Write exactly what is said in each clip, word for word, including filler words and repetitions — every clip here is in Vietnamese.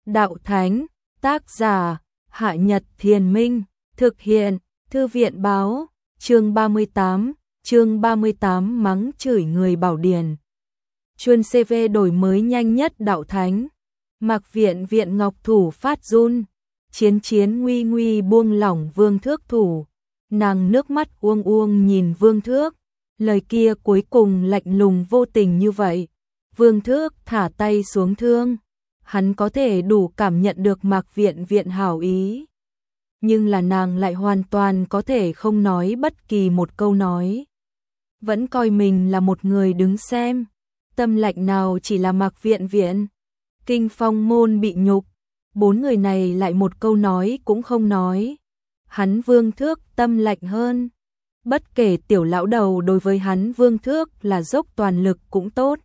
Đạo Thánh, tác giả, Hạ Nhật Thiền Minh, thực hiện, Thư viện báo, chương ba mươi tám, chương ba mươi tám mắng chửi người Bảo Điền. Chuân xê vê đổi mới nhanh nhất Đạo Thánh. Mạc Viện Viện Ngọc thủ phát run, Chiến Chiến nguy nguy buông lỏng Vương Thước thủ. Nàng nước mắt uông uông nhìn Vương Thước, lời kia cuối cùng lạnh lùng vô tình như vậy. Vương Thước thả tay xuống thương, hắn có thể đủ cảm nhận được Mạc Viện Viện hảo ý. Nhưng là nàng lại hoàn toàn có thể không nói bất kỳ một câu nói. Vẫn coi mình là một người đứng xem, tâm lạnh nào chỉ là Mạc Viện Viện. Kinh Phong Môn bị nhục, bốn người này lại một câu nói cũng không nói. Hắn Vương Thước tâm lạnh hơn. Bất kể tiểu lão đầu đối với hắn Vương Thước là dốc toàn lực cũng tốt,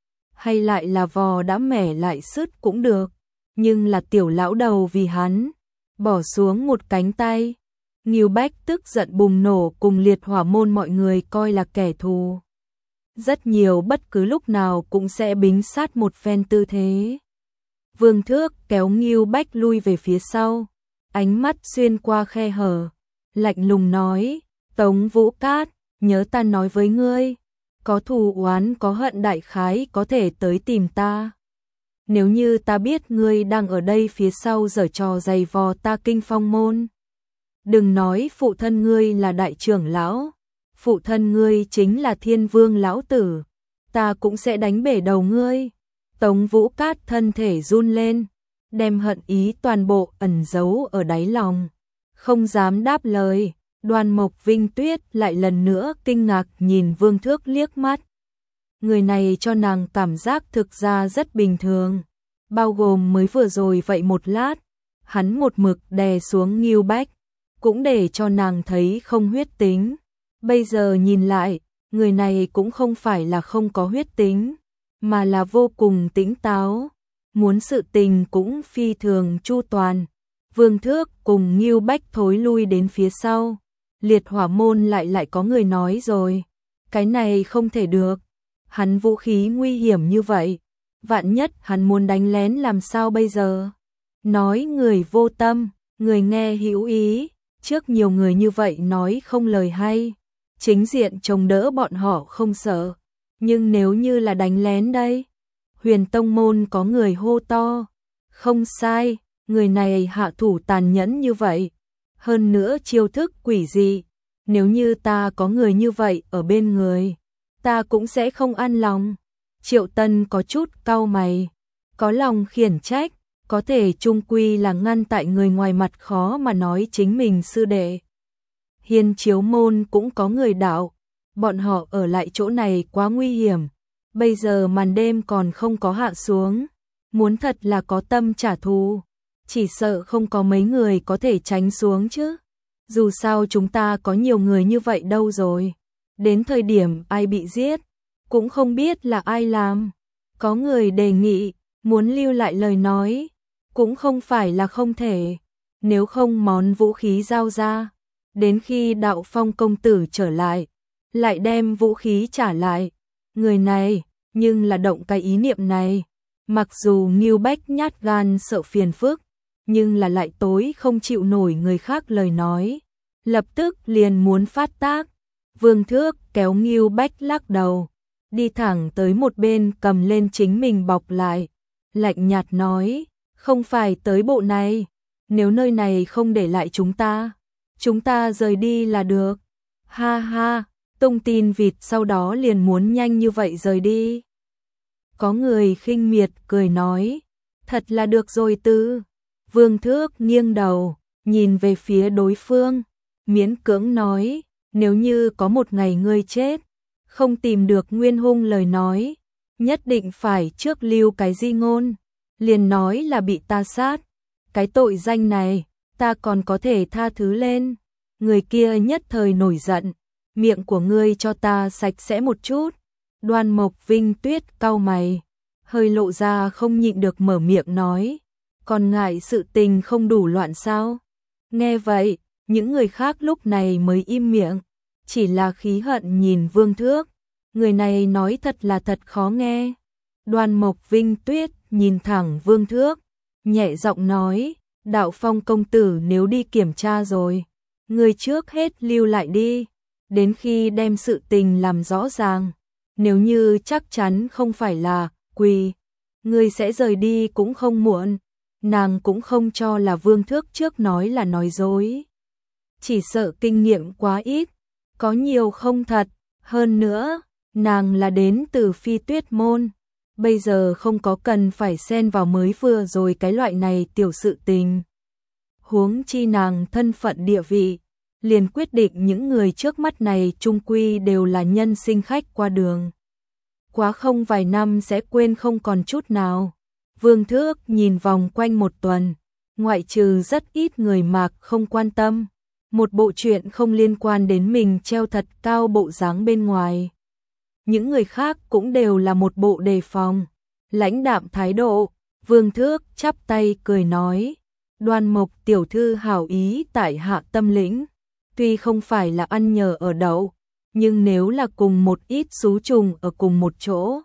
hay lại là vò đã mẻ lại sứt cũng được, nhưng là tiểu lão đầu vì hắn bỏ xuống một cánh tay. Ngưu Bách tức giận bùng nổ, cùng Liệt Hỏa Môn mọi người coi là kẻ thù. Rất nhiều bất cứ lúc nào cũng sẽ bính sát một phen tư thế. Vương Thước kéo Ngưu Bách lui về phía sau, ánh mắt xuyên qua khe hở, lạnh lùng nói: Tống Vũ Cát, nhớ ta nói với ngươi, có thù oán có hận đại khái có thể tới tìm ta. Nếu như ta biết ngươi đang ở đây phía sau giở trò giày vò ta Kinh Phong Môn, đừng nói phụ thân ngươi là đại trưởng lão, phụ thân ngươi chính là Thiên Vương lão tử, ta cũng sẽ đánh bể đầu ngươi. Tống Vũ Cát thân thể run lên, đem hận ý toàn bộ ẩn giấu ở đáy lòng, không dám đáp lời. Đoan Mộc Vinh Tuyết lại lần nữa kinh ngạc nhìn Vương Thước liếc mắt. Người này cho nàng cảm giác thực ra rất bình thường, bao gồm mới vừa rồi vậy một lát, hắn một mực đè xuống Ngưu Bách, cũng để cho nàng thấy không huyết tính. Bây giờ nhìn lại, người này cũng không phải là không có huyết tính, mà là vô cùng tỉnh táo, muốn sự tình cũng phi thường chu toàn. Vương Thước cùng Ngưu Bách thối lui đến phía sau. Liệt Hỏa Môn lại lại có người nói rồi, cái này không thể được, hắn vũ khí nguy hiểm như vậy, vạn nhất hắn muốn đánh lén làm sao bây giờ? Nói người vô tâm, người nghe hữu ý, trước nhiều người như vậy nói không lời hay, chính diện chống đỡ bọn họ không sợ, nhưng nếu như là đánh lén đây? Huyền Tông Môn có người hô to, không sai, người này hạ thủ tàn nhẫn như vậy, hơn nữa chiêu thức quỷ dị, nếu như ta có người như vậy ở bên người, ta cũng sẽ không an lòng. Triệu Tân có chút cau mày, có lòng khiển trách, có thể chung quy là ngăn tại người ngoài mặt khó mà nói chính mình sư đệ. Hiên Chiếu Môn cũng có người đạo, bọn họ ở lại chỗ này quá nguy hiểm, bây giờ màn đêm còn không có hạ xuống, muốn thật là có tâm trả thù, chỉ sợ không có mấy người có thể tránh xuống chứ. Dù sao chúng ta có nhiều người như vậy đâu rồi. Đến thời điểm ai bị giết, cũng không biết là ai làm. Có người đề nghị, muốn lưu lại lời nói, cũng không phải là không thể. Nếu không món vũ khí giao ra, đến khi Đạo Phong công tử trở lại, lại đem vũ khí trả lại. Người này, nhưng là động cái ý niệm này. Mặc dù Ngưu Bách nhát gan sợ phiền phức, nhưng là lại tối không chịu nổi người khác lời nói, lập tức liền muốn phát tác. Vương Thước kéo Ngưu Bách lắc đầu, đi thẳng tới một bên cầm lên chính mình bọc lại, lạnh nhạt nói, không phải tới bộ này, nếu nơi này không để lại chúng ta, chúng ta rời đi là được. Ha ha, tung tin vịt sau đó liền muốn nhanh như vậy rời đi. Có người khinh miệt cười nói, thật là được rồi tư. Vương Thước nghiêng đầu, nhìn về phía đối phương, miễn cưỡng nói, nếu như có một ngày ngươi chết, không tìm được nguyên hung lời nói, nhất định phải trước lưu cái di ngôn, liền nói là bị ta sát. Cái tội danh này, ta còn có thể tha thứ lên. Người kia nhất thời nổi giận, miệng của ngươi cho ta sạch sẽ một chút. Đoan Mộc Vinh Tuyết cau mày, hơi lộ ra không nhịn được mở miệng nói, còn ngại sự tình không đủ loạn sao? Nghe vậy, những người khác lúc này mới im miệng, chỉ là khí hận nhìn Vương Thước, người này nói thật là thật khó nghe. Đoan Mộc Vinh Tuyết nhìn thẳng Vương Thước, nhẹ giọng nói, Đạo Phong công tử nếu đi kiểm tra rồi, ngươi trước hết lưu lại đi, đến khi đem sự tình làm rõ ràng, nếu như chắc chắn không phải là quỷ, ngươi sẽ rời đi cũng không muộn. Nàng cũng không cho là Vương Thước trước nói là nói dối, chỉ sợ kinh nghiệm quá ít, có nhiều không thật, hơn nữa, nàng là đến từ Phi Tuyết môn, bây giờ không có cần phải xen vào mới vừa rồi cái loại này tiểu sự tình. Huống chi nàng thân phận địa vị, liền quyết định những người trước mắt này chung quy đều là nhân sinh khách qua đường. Quá không vài năm sẽ quên không còn chút nào. Vương Thước nhìn vòng quanh một tuần, ngoại trừ rất ít người mạc không quan tâm, một bộ chuyện không liên quan đến mình treo thật cao bộ dáng bên ngoài. Những người khác cũng đều là một bộ đề phòng, lãnh đạm thái độ. Vương Thước chắp tay cười nói, Đoan Mộc tiểu thư hảo ý tại hạ tâm lĩnh, tuy không phải là ăn nhờ ở đậu, nhưng nếu là cùng một ít xú trùng ở cùng một chỗ,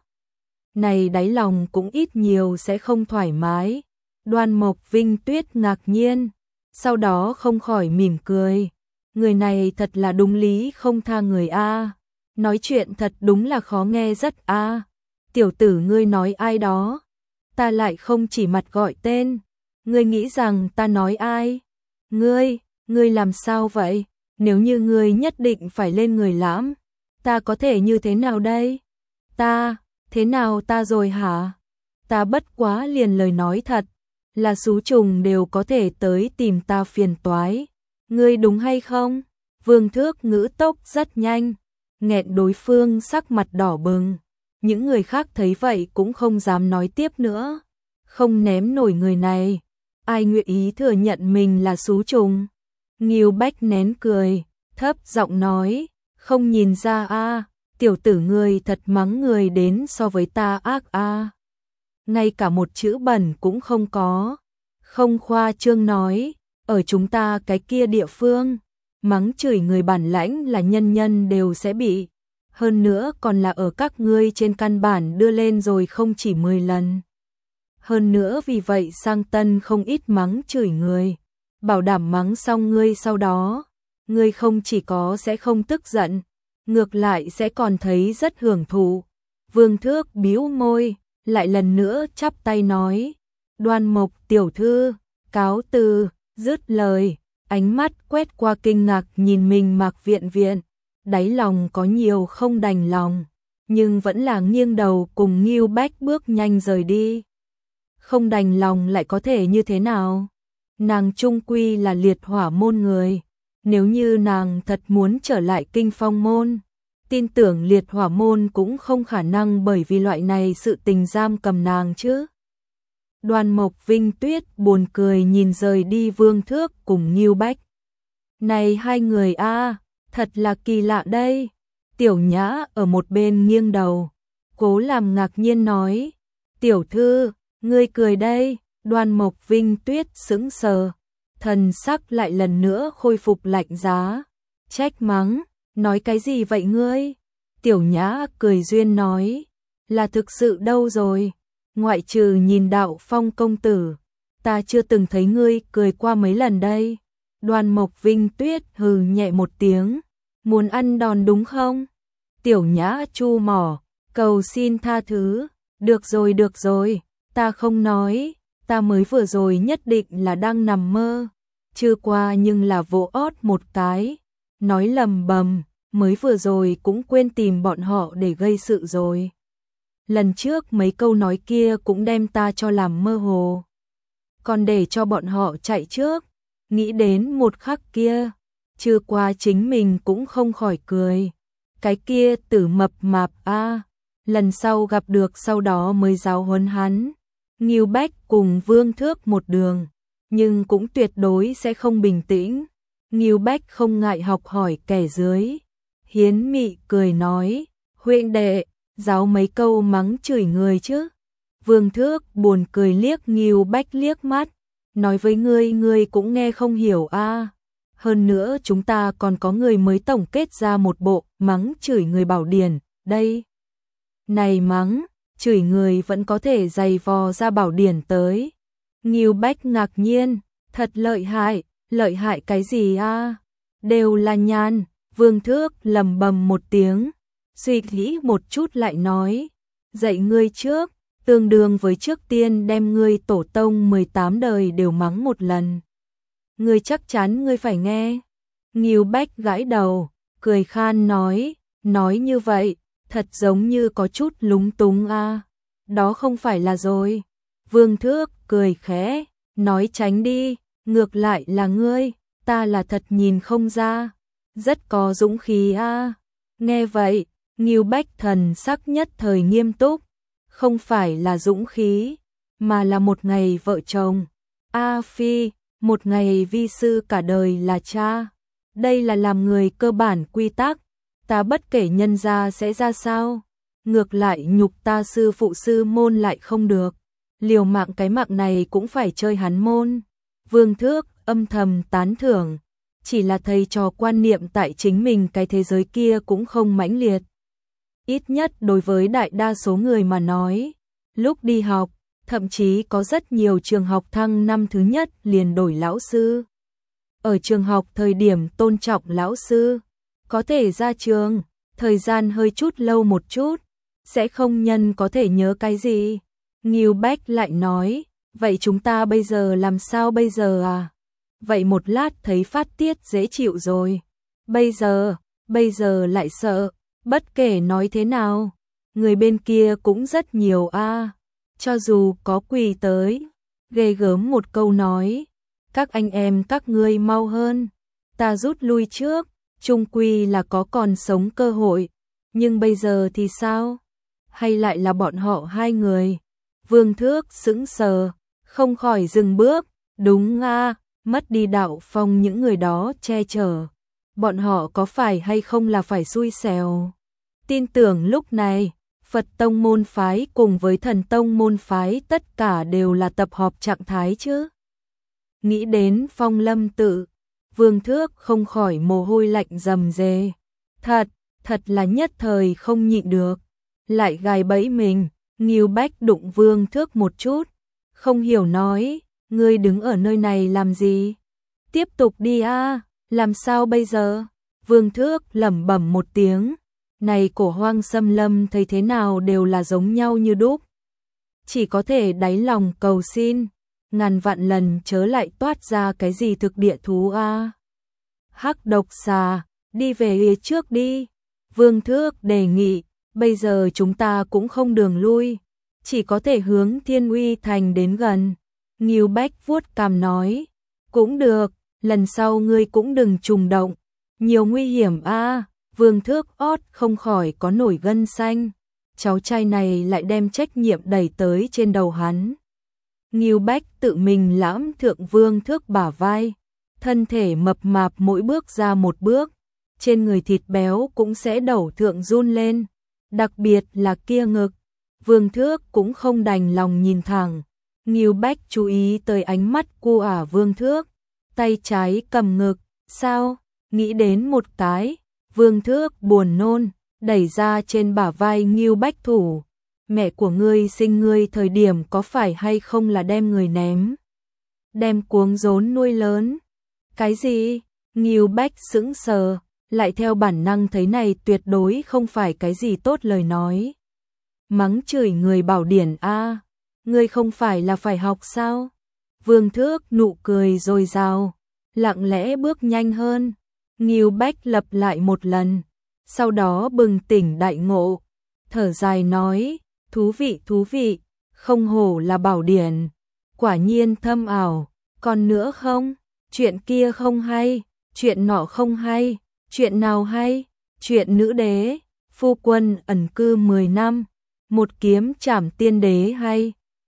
này đáy lòng cũng ít nhiều sẽ không thoải mái. Đoan Mộc Vinh Tuyết ngạc nhiên, sau đó không khỏi mỉm cười, người này thật là đúng lý không tha người a, nói chuyện thật đúng là khó nghe rất a. Tiểu tử ngươi nói ai đó, ta lại không chỉ mặt gọi tên, ngươi nghĩ rằng ta nói ai? Ngươi, ngươi làm sao vậy? Nếu như ngươi nhất định phải lên người lãm, ta có thể như thế nào đây? Ta, thế nào ta rồi hả? Ta bất quá liền lời nói thật, là xú trùng đều có thể tới tìm ta phiền toái. Ngươi đúng hay không? Vương Thước ngữ tốc rất nhanh, nghẹn đối phương sắc mặt đỏ bừng. Những người khác thấy vậy cũng không dám nói tiếp nữa, không ném nổi người này. Ai nguyện ý thừa nhận mình là xú trùng? Ngưu Bách nén cười, thấp giọng nói, không nhìn ra a, tiểu tử ngươi thật mắng người đến so với ta ác a. Ngay cả một chữ bẩn cũng không có. Không khoa trương nói, ở chúng ta cái kia địa phương, mắng chửi người bản lãnh là nhân nhân đều sẽ bị. Hơn nữa còn là ở các ngươi trên căn bản đưa lên rồi không chỉ mười lần. Hơn nữa vì vậy sang tân không ít mắng chửi người, bảo đảm mắng xong ngươi sau đó, ngươi không chỉ có sẽ không tức giận, ngược lại sẽ còn thấy rất hưởng thụ. Vương Thước bĩu môi, lại lần nữa chắp tay nói, Đoan Mộc tiểu thư, cáo từ, dứt lời, ánh mắt quét qua kinh ngạc nhìn mình Mạc Viện Viện, đáy lòng có nhiều không đành lòng, nhưng vẫn là nghiêng đầu cùng Ngưu Bách bước nhanh rời đi. Không đành lòng lại có thể như thế nào? Nàng trung quy là liệt hỏa môn người, nếu như nàng thật muốn trở lại kinh phong môn, tin tưởng liệt hỏa môn cũng không khả năng bởi vì loại này sự tình giam cầm nàng chứ. Đoan Mộc Vinh Tuyết buồn cười nhìn rời đi Vương Thước cùng Ngưu Bách. Này hai người a, thật là kỳ lạ đây. Tiểu Nhã ở một bên nghiêng đầu, cố làm ngạc nhiên nói, tiểu thư, ngươi cười đây. Đoan Mộc Vinh Tuyết sững sờ, thần sắc lại lần nữa khôi phục lạnh giá, trách mắng, nói cái gì vậy ngươi? Tiểu Nhã cười duyên nói, là thực sự đâu rồi, ngoại trừ nhìn Đạo Phong công tử, ta chưa từng thấy ngươi cười qua mấy lần đây. Đoan Mộc Vinh Tuyết hừ nhẹ một tiếng, muốn ăn đòn đúng không? Tiểu Nhã chu mỏ, cầu xin tha thứ, được rồi được rồi, ta không nói. Ta mới vừa rồi nhất định là đang nằm mơ, chưa qua nhưng là vỗ ót một cái, nói lầm bầm, mới vừa rồi cũng quên tìm bọn họ để gây sự rồi. Lần trước mấy câu nói kia cũng đem ta cho làm mơ hồ, còn để cho bọn họ chạy trước, nghĩ đến một khắc kia, chưa qua chính mình cũng không khỏi cười. Cái kia tử mập mạp a, lần sau gặp được sau đó mới giáo huấn hắn. Ngưu Bách cùng Vương Thước một đường, nhưng cũng tuyệt đối sẽ không bình tĩnh. Ngưu Bách không ngại học hỏi kẻ dưới. Hiến Mị cười nói, huynh đệ, giáo mấy câu mắng chửi người chứ. Vương Thước buồn cười liếc Ngưu Bách liếc mắt, nói với ngươi ngươi cũng nghe không hiểu a. Hơn nữa chúng ta còn có người mới tổng kết ra một bộ mắng chửi người bảo điển, đây. Này mắng chửi người vẫn có thể giày vò ra bảo điển tới. Ngưu Bách ngạc nhiên, thật lợi hại, lợi hại cái gì a? Đều là nhàn, Vương Thước lầm bầm một tiếng, suy nghĩ một chút lại nói, dạy ngươi trước, tương đương với trước tiên đem ngươi tổ tông mười tám đời đều mắng một lần. Ngươi chắc chắn ngươi phải nghe. Ngưu Bách gãi đầu, cười khan nói, nói như vậy, thật giống như có chút lúng túng a. Đó không phải là rồi. Vương Thước cười khẽ, nói tránh đi, ngược lại là ngươi, ta là thật nhìn không ra, rất có dũng khí a. Nghe vậy, Ngưu Bách thần sắc nhất thời nghiêm túc, không phải là dũng khí, mà là một ngày vợ chồng. A Phi, một ngày vi sư cả đời là cha. Đây là làm người cơ bản quy tắc, ta bất kể nhân gia sẽ ra sao, ngược lại nhục ta sư phụ sư môn lại không được, liều mạng cái mạng này cũng phải chơi hắn môn. Vương Thước âm thầm tán thưởng, chỉ là thầy trò quan niệm tại chính mình cái thế giới kia cũng không mãnh liệt. Ít nhất đối với đại đa số người mà nói, lúc đi học, thậm chí có rất nhiều trường học thăng năm thứ nhất liền đổi lão sư. Ở trường học thời điểm tôn trọng lão sư, có thể ra trường, thời gian hơi chút lâu một chút, sẽ không nhân có thể nhớ cái gì. Ngưu Bách lại nói, vậy chúng ta bây giờ làm sao bây giờ à? Vậy một lát thấy phát tiết dễ chịu rồi. Bây giờ, bây giờ lại sợ, bất kể nói thế nào, người bên kia cũng rất nhiều a. Cho dù có quỳ tới, ghê gớm một câu nói, các anh em các ngươi mau hơn, ta rút lui trước, chung quy là có còn sống cơ hội, nhưng bây giờ thì sao? Hay lại là bọn họ hai người? Vương Thước sững sờ, không khỏi dừng bước, đúng a, mất đi đạo phong những người đó che chở, bọn họ có phải hay không là phải xui xẻo. Tin tưởng lúc này, Phật tông môn phái cùng với Thần tông môn phái tất cả đều là tập họp trạng thái chứ. Nghĩ đến Phong Lâm tự, Vương Thước không khỏi mồ hôi lạnh rầm rề. Thật, thật là nhất thời không nhịn được, lại gài bẫy mình. Ngưu Bách đụng Vương Thước một chút, không hiểu nói, ngươi đứng ở nơi này làm gì? Tiếp tục đi a, làm sao bây giờ? Vương Thước lẩm bẩm một tiếng, này cổ hoang xâm lâm thấy thế nào đều là giống nhau như đúc. Chỉ có thể đáy lòng cầu xin, ngàn vạn lần chớ lại toát ra cái gì thực địa thú a. Hắc độc xà, đi về phía trước đi. Vương Thước đề nghị, bây giờ chúng ta cũng không đường lui, chỉ có thể hướng Thiên Uy Thành đến gần. Ngưu Bách vuốt cằm nói, cũng được, lần sau ngươi cũng đừng trùng động, nhiều nguy hiểm a. Vương Thước ót không khỏi có nổi gân xanh, cháu trai này lại đem trách nhiệm đẩy tới trên đầu hắn. Ngưu Bách tự mình lãm thượng Vương Thước bả vai, thân thể mập mạp mỗi bước ra một bước, trên người thịt béo cũng sẽ đẩu thượng run lên, đặc biệt là kia ngực. Vương Thước cũng không đành lòng nhìn thẳng, Ngưu Bách chú ý tới ánh mắt cu ả Vương Thước, tay trái cầm ngực, sao, nghĩ đến một cái. Vương Thước buồn nôn, đẩy ra trên bả vai Ngưu Bách thủ, mẹ của ngươi sinh ngươi thời điểm có phải hay không là đem người ném, đem cuống rốn nuôi lớn. Cái gì? Ngưu Bách sững sờ, lại theo bản năng thấy này tuyệt đối không phải cái gì tốt lời nói. Mắng chửi người bảo điển a, ngươi không phải là phải học sao? Vương Thước nụ cười dồi dào, lặng lẽ bước nhanh hơn. Ngưu Bách lặp lại một lần, sau đó bừng tỉnh đại ngộ, thở dài nói, thú vị thú vị, không hổ là bảo điển, quả nhiên thâm ảo, còn nữa không, chuyện kia không hay, chuyện nọ không hay, chuyện nào hay, chuyện nữ đế, phu quân ẩn cư mười năm, một kiếm trảm tiên đế hay.